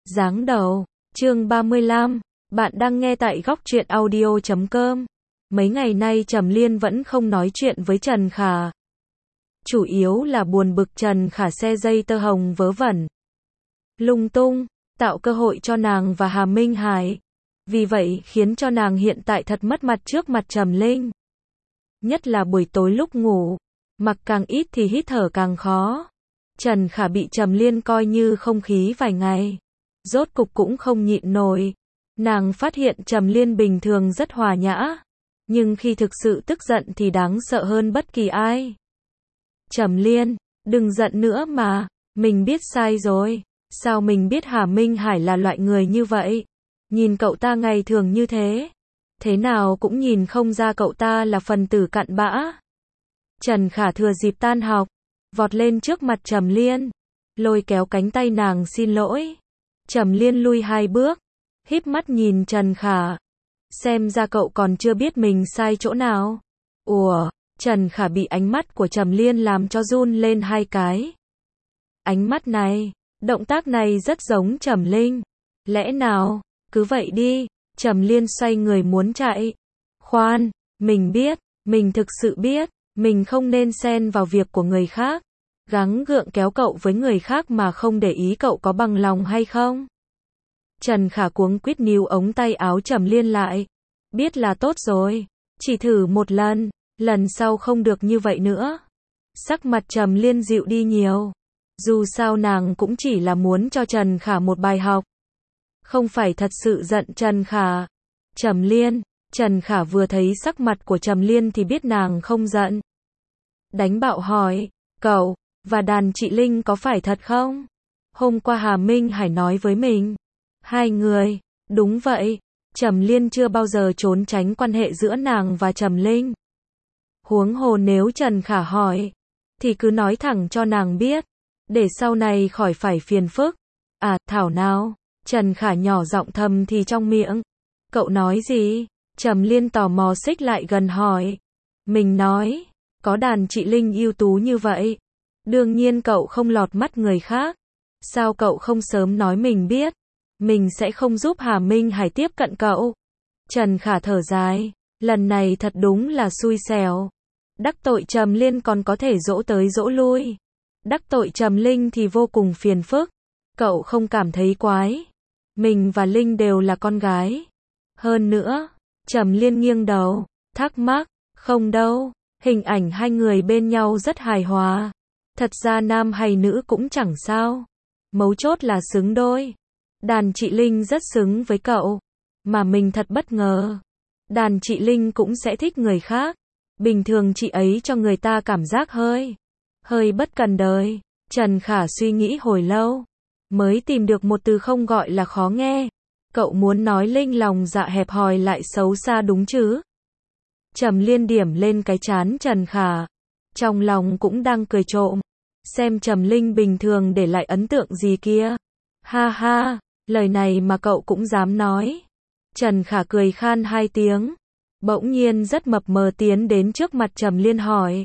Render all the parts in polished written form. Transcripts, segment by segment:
Giáng đầu, chương 35, bạn đang nghe tại góc truyện audio.com. Mấy ngày nay Trầm Liên vẫn không nói chuyện với Trần Khả. Chủ yếu là buồn bực Trần Khả xe dây tơ hồng vớ vẩn, lung tung, tạo cơ hội cho nàng và Hà Minh Hải. Vì vậy khiến cho nàng hiện tại thật mất mặt trước mặt Trầm Linh. Nhất là buổi tối lúc ngủ, mặc càng ít thì hít thở càng khó. Trần Khả bị Trầm Liên coi như không khí vài ngày. Rốt cục cũng không nhịn nổi. Nàng phát hiện Trầm Liên bình thường rất hòa nhã, nhưng khi thực sự tức giận thì đáng sợ hơn bất kỳ ai. Trầm Liên, đừng giận nữa mà, mình biết sai rồi. Sao mình biết Hà Minh Hải là loại người như vậy? Nhìn cậu ta ngày thường như thế nào cũng nhìn không ra cậu ta là phần tử cặn bã. Trần Khả thừa dịp tan học, vọt lên trước mặt Trầm Liên, lôi kéo cánh tay nàng xin lỗi. Trầm Liên lui 2 bước, híp mắt nhìn Trần Khả. Xem ra cậu còn chưa biết mình sai chỗ nào. Ủa, Trần Khả bị ánh mắt của Trầm Liên làm cho run lên 2 cái. Ánh mắt này, động tác này rất giống Trầm Linh. Lẽ nào, cứ vậy đi. Trầm Liên xoay người muốn chạy. Khoan, mình biết, mình thực sự biết, mình không nên xen vào việc của người khác. Gắng gượng kéo cậu với người khác mà không để ý cậu có bằng lòng hay không. Trần Khả cuống quýt níu ống tay áo Trầm Liên lại. Biết là tốt rồi, chỉ thử một lần, lần sau không được như vậy nữa. Sắc mặt Trầm Liên dịu đi nhiều. Dù sao nàng cũng chỉ là muốn cho Trần Khả một bài học, không phải thật sự giận Trần Khả. Trầm Liên, Trần Khả vừa thấy sắc mặt của Trầm Liên thì biết nàng không giận. Đánh bạo hỏi, cậu và đàn chị Linh có phải thật không? Hôm qua Hà Minh Hải nói với mình, 2 người, đúng vậy. Trầm Liên chưa bao giờ trốn tránh quan hệ giữa nàng và Trầm Linh. Huống hồ nếu Trần Khả hỏi, thì cứ nói thẳng cho nàng biết, để sau này khỏi phải phiền phức. À, thảo nào. Trần Khả nhỏ giọng thầm thì trong miệng. Cậu nói gì? Trầm Liên tò mò xích lại gần hỏi. Mình nói, có đàn chị Linh ưu tú như vậy, đương nhiên cậu không lọt mắt người khác. Sao cậu không sớm nói mình biết? Mình sẽ không giúp Hà Minh Hải tiếp cận cậu. Trần Khả thở dài. Lần này thật đúng là xui xẻo. Đắc tội Trầm Liên còn có thể dỗ tới dỗ lui. Đắc tội Trầm Linh thì vô cùng phiền phức. Cậu không cảm thấy quái? Mình và Linh đều là con gái. Hơn nữa, Trầm Liên nghiêng đầu, thắc mắc, không đâu, hình ảnh 2 người bên nhau rất hài hòa. Thật ra nam hay nữ cũng chẳng sao. Mấu chốt là xứng đôi. Đàn chị Linh rất xứng với cậu. Mà mình thật bất ngờ. Đàn chị Linh cũng sẽ thích người khác. Bình thường chị ấy cho người ta cảm giác hơi bất cần đời. Trần Khả suy nghĩ hồi lâu, mới tìm được một từ không gọi là khó nghe. Cậu muốn nói Linh lòng dạ hẹp hòi lại xấu xa đúng chứ? Trầm Liên điểm lên cái trán Trần Khả. Trong lòng cũng đang cười trộm. Xem Trầm Linh bình thường để lại ấn tượng gì kia. Ha ha, lời này mà cậu cũng dám nói. Trần Khả cười khan 2 tiếng. Bỗng nhiên rất mập mờ tiến đến trước mặt Trầm Liên hỏi.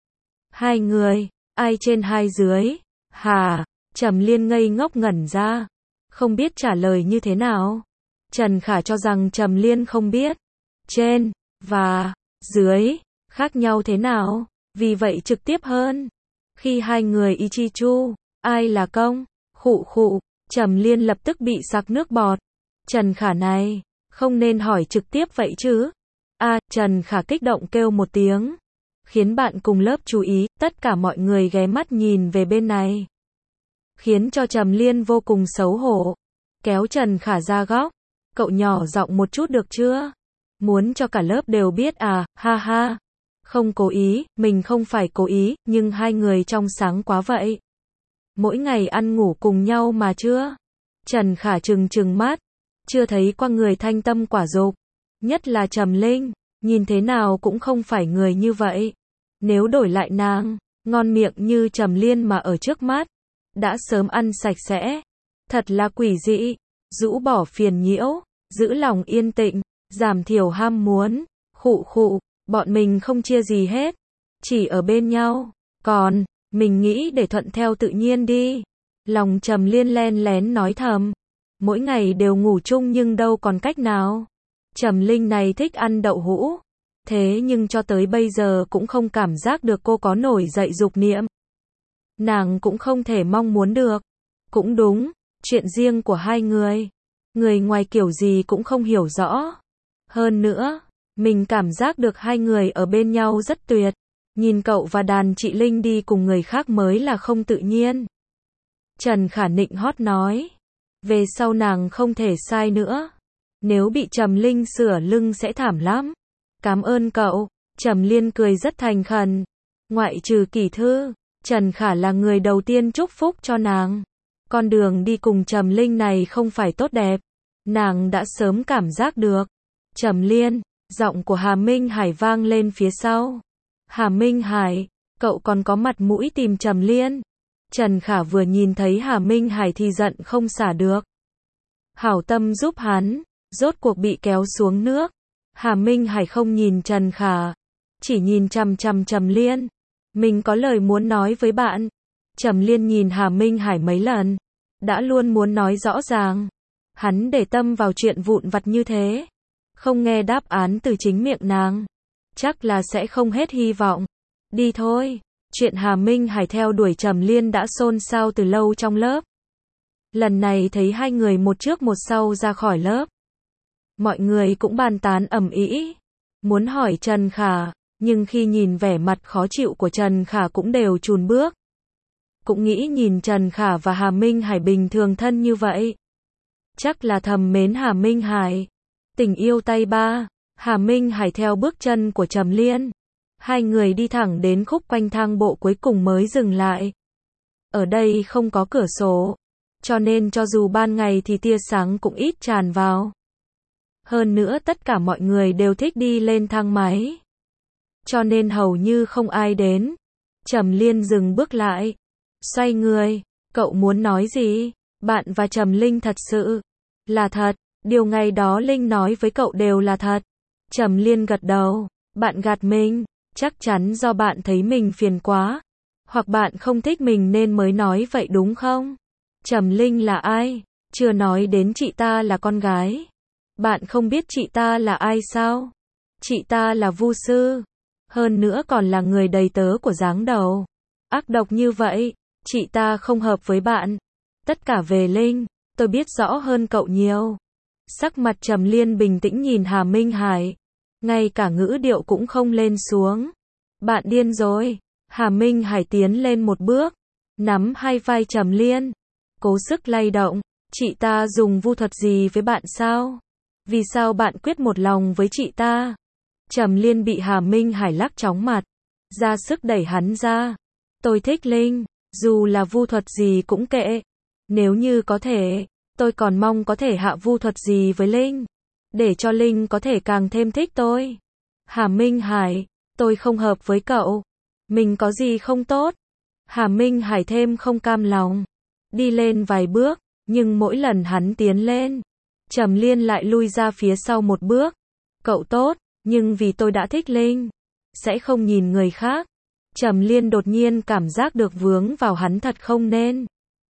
2 người, ai trên ai dưới? Hả? Trầm Liên ngây ngốc ngẩn ra, không biết trả lời như thế nào. Trần Khả cho rằng Trầm Liên không biết trên và dưới khác nhau thế nào, vì vậy trực tiếp hơn. Khi 2 người y chi chu, ai là công? Khụ khụ, Trầm Liên lập tức bị sặc nước bọt. Trần Khả này, không nên hỏi trực tiếp vậy chứ? Trần Khả kích động kêu một tiếng, khiến bạn cùng lớp chú ý, tất cả mọi người ghé mắt nhìn về bên này. Khiến cho Trầm Liên vô cùng xấu hổ. Kéo Trần Khả ra góc. Cậu nhỏ giọng một chút được chưa? Muốn cho cả lớp đều biết à, ha ha. Không cố ý, mình không phải cố ý, nhưng 2 người trong sáng quá vậy. Mỗi ngày ăn ngủ cùng nhau mà chưa? Trần Khả trừng mắt. Chưa thấy qua người thanh tâm quả dục. Nhất là Trầm Linh, nhìn thế nào cũng không phải người như vậy. Nếu đổi lại nàng, ngon miệng như Trầm Liên mà ở trước mắt, đã sớm ăn sạch sẽ. Thật là quỷ dị. Rũ bỏ phiền nhiễu, giữ lòng yên tĩnh, giảm thiểu ham muốn. Khụ khụ, bọn mình không chia gì hết, chỉ ở bên nhau. Còn, mình nghĩ để thuận theo tự nhiên đi. Lòng Trầm Liên len lén nói thầm. mỗi ngày đều ngủ chung nhưng đâu còn cách nào. Trầm Linh này thích ăn đậu hũ, thế nhưng cho tới bây giờ cũng không cảm giác được cô có nổi dậy dục niệm. Nàng cũng không thể mong muốn được. Cũng đúng, chuyện riêng của hai người. Người ngoài kiểu gì cũng không hiểu rõ. Hơn nữa, mình cảm giác được hai người ở bên nhau rất tuyệt. Nhìn cậu và đàn chị Linh đi cùng người khác mới là không tự nhiên. Trần Khả nịnh hót nói. Về sau nàng không thể sai nữa. Nếu bị Trầm Linh sửa lưng sẽ thảm lắm. Cảm ơn cậu. Trầm Liên cười rất thành khẩn. Ngoại trừ Kỷ Thư, Trần Khả là người đầu tiên chúc phúc cho nàng. Con đường đi cùng Trầm Linh này không phải tốt đẹp. Nàng đã sớm cảm giác được. Trầm Liên, giọng của Hà Minh Hải vang lên phía sau. Hà Minh Hải, cậu còn có mặt mũi tìm Trầm Liên. Trần Khả vừa nhìn thấy Hà Minh Hải thì giận không xả được. Hảo tâm giúp hắn, rốt cuộc bị kéo xuống nước. Hà Minh Hải không nhìn Trần Khả, chỉ nhìn chằm chằm Trầm Liên. Mình có lời muốn nói với bạn. Trầm Liên nhìn Hà Minh Hải mấy lần, đã luôn muốn nói rõ ràng. Hắn để tâm vào chuyện vụn vặt như thế, không nghe đáp án từ chính miệng nàng, chắc là sẽ không hết hy vọng. Đi thôi. Chuyện Hà Minh Hải theo đuổi Trầm Liên đã xôn xao từ lâu trong lớp. Lần này thấy hai người một trước một sau ra khỏi lớp, mọi người cũng bàn tán ầm ĩ, muốn hỏi Trần Khả, nhưng khi nhìn vẻ mặt khó chịu của Trần Khả cũng đều chùn bước. Cũng nghĩ nhìn Trần Khả và Hà Minh Hải bình thường thân như vậy, chắc là thầm mến Hà Minh Hải. Tình yêu tay ba, Hà Minh Hải theo bước chân của Trầm Liên. Hai người đi thẳng đến khúc quanh thang bộ cuối cùng mới dừng lại. Ở đây không có cửa sổ, cho nên cho dù ban ngày thì tia sáng cũng ít tràn vào. Hơn nữa tất cả mọi người đều thích đi lên thang máy, cho nên hầu như không ai đến. Trầm Liên dừng bước lại, xoay người. Cậu muốn nói gì? Bạn và Trầm Linh thật sự là thật, điều ngày đó Linh nói với cậu đều là thật. Trầm Liên gật đầu. Bạn gạt mình, chắc chắn do bạn thấy mình phiền quá, hoặc bạn không thích mình nên mới nói vậy đúng không? Trầm Linh là ai? Chưa nói đến chị ta là con gái. Bạn không biết chị ta là ai sao? Chị ta là Vu sư, hơn nữa còn là người đầy tớ của Giáng Đầu. Ác độc như vậy, chị ta không hợp với bạn. Tất cả về Linh, tôi biết rõ hơn cậu nhiều. Sắc mặt Trầm Liên bình tĩnh nhìn Hà Minh Hải, ngay cả ngữ điệu cũng không lên xuống. Bạn điên rồi. Hà Minh Hải tiến lên một bước, nắm hai vai Trầm Liên, cố sức lay động. Chị ta dùng vu thuật gì với bạn sao? Vì sao bạn quyết một lòng với chị ta? Trầm Liên bị Hà Minh Hải lắc chóng mặt, ra sức đẩy hắn ra. Tôi thích Linh, dù là vu thuật gì cũng kệ. Nếu như có thể, tôi còn mong có thể hạ vu thuật gì với Linh, để cho Linh có thể càng thêm thích tôi. Hà Minh Hải, tôi không hợp với cậu. Mình có gì không tốt? Hà Minh Hải thêm không cam lòng, đi lên vài bước, nhưng mỗi lần hắn tiến lên, Trầm Liên lại lui ra phía sau một bước. Cậu tốt, nhưng vì tôi đã thích Linh, sẽ không nhìn người khác. Trầm Liên đột nhiên cảm giác được vướng vào hắn thật không nên.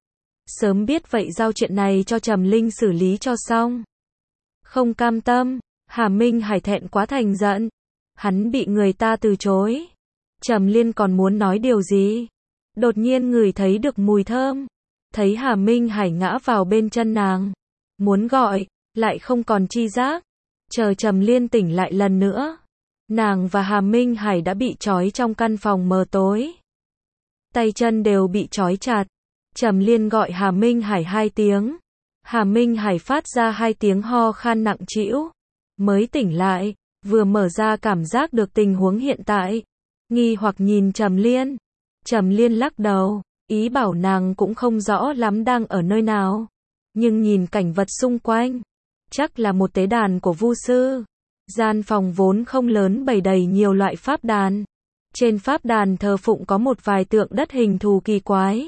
Sớm biết vậy giao chuyện này cho Trầm Linh xử lý cho xong. Không cam tâm, Hà Minh Hải thẹn quá thành giận. Hắn bị người ta từ chối. Trầm Liên còn muốn nói điều gì? Đột nhiên ngửi thấy được mùi thơm. Thấy Hà Minh Hải ngã vào bên chân nàng. Muốn gọi, lại không còn chi giác. Chờ Trầm Liên tỉnh lại lần nữa. Nàng và Hà Minh Hải đã bị trói trong căn phòng mờ tối. Tay chân đều bị trói chặt. Trầm Liên gọi Hà Minh Hải 2 tiếng. Hà Minh Hải phát ra 2 tiếng ho khan nặng trĩu. Mới tỉnh lại, vừa mở ra cảm giác được tình huống hiện tại. Nghi hoặc nhìn Trầm Liên. Trầm Liên lắc đầu, ý bảo nàng cũng không rõ lắm đang ở nơi nào. Nhưng nhìn cảnh vật xung quanh, chắc là một tế đàn của Vu sư. Gian phòng vốn không lớn bày đầy nhiều loại pháp đàn. Trên pháp đàn thờ phụng có một vài tượng đất hình thù kỳ quái.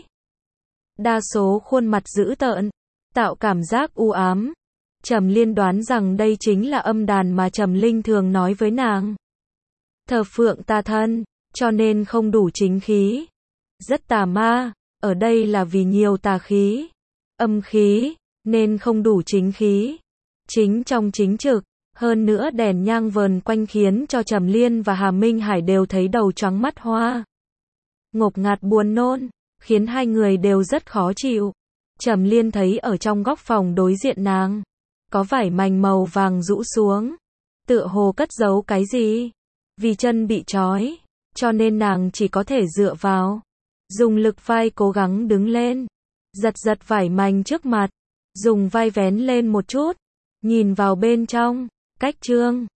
Đa số khuôn mặt dữ tợn, tạo cảm giác u ám. Trầm Liên đoán rằng đây chính là âm đàn mà Trầm Linh thường nói với nàng. Thờ phượng tà thân, cho nên không đủ chính khí. Rất tà ma, ở đây là vì nhiều tà khí, âm khí, nên không đủ chính khí. Chính trong chính trực, hơn nữa đèn nhang vờn quanh khiến cho Trầm Liên và Hà Minh Hải đều thấy đầu choáng mắt hoa. Ngột ngạt buồn nôn, khiến hai người đều rất khó chịu. Trầm Liên thấy ở trong góc phòng đối diện nàng, có vải mành màu vàng rũ xuống, tựa hồ cất giấu cái gì. Vì chân bị trói, cho nên nàng chỉ có thể dựa vào, dùng lực vai cố gắng đứng lên, giật giật vải mành trước mặt, dùng vai vén lên một chút, nhìn vào bên trong, cách trương